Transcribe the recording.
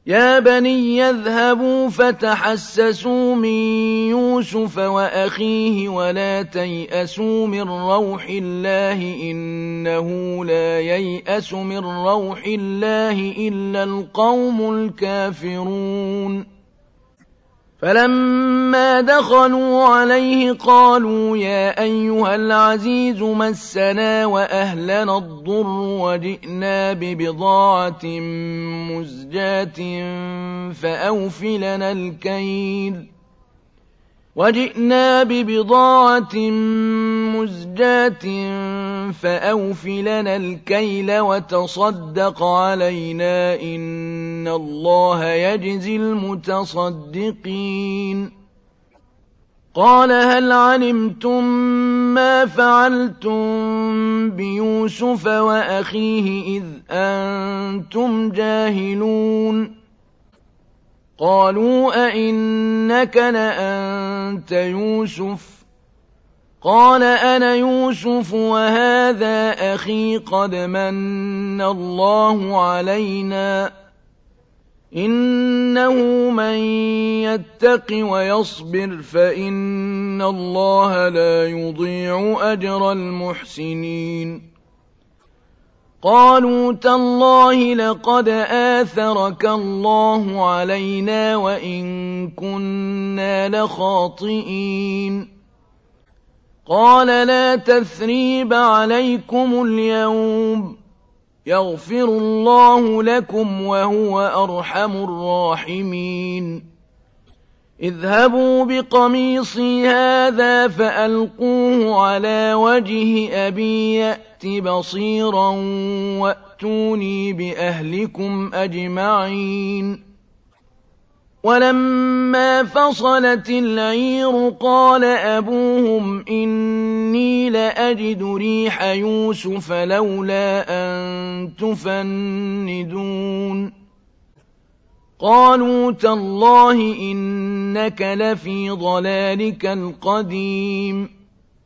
يا بني يذهبوا فتحسسوا من يوسف وأخيه ولا تيأسوا من روح الله إنه لا ييأس من روح الله إلا القوم الكافرون فلما دخلوا عليه قالوا يا أيها العزيز مسنا وأهلنا الضر وجئنا ببضاعة مزجاة فأوف لنا الكيل وتصدق علينا إن الله يجزي المتصدقين قال هل علمتم ما فعلتم بيوسف وأخيه إذ أنتم جاهلون قالوا أئنك لأنت يوسف قال أنا يوسف وهذا أخي قد من الله علينا إنه من يتق ويصبر فإن الله لا يضيع أجر المحسنين قالوا تالله لقد آثرك الله علينا وإن كنا لخاطئين قال لا تثريب عليكم اليوم يغفر الله لكم وهو أرحم الراحمين اذهبوا بقميصي هذا فألقوه على وجه أبي يأت بصيرا وأتوني بأهلكم أجمعين ولما فصلت العير قال أبوهم إني لأجد ريح يوسف لولا أن تفندون قالوا تالله إنك لفي ضلالك القديم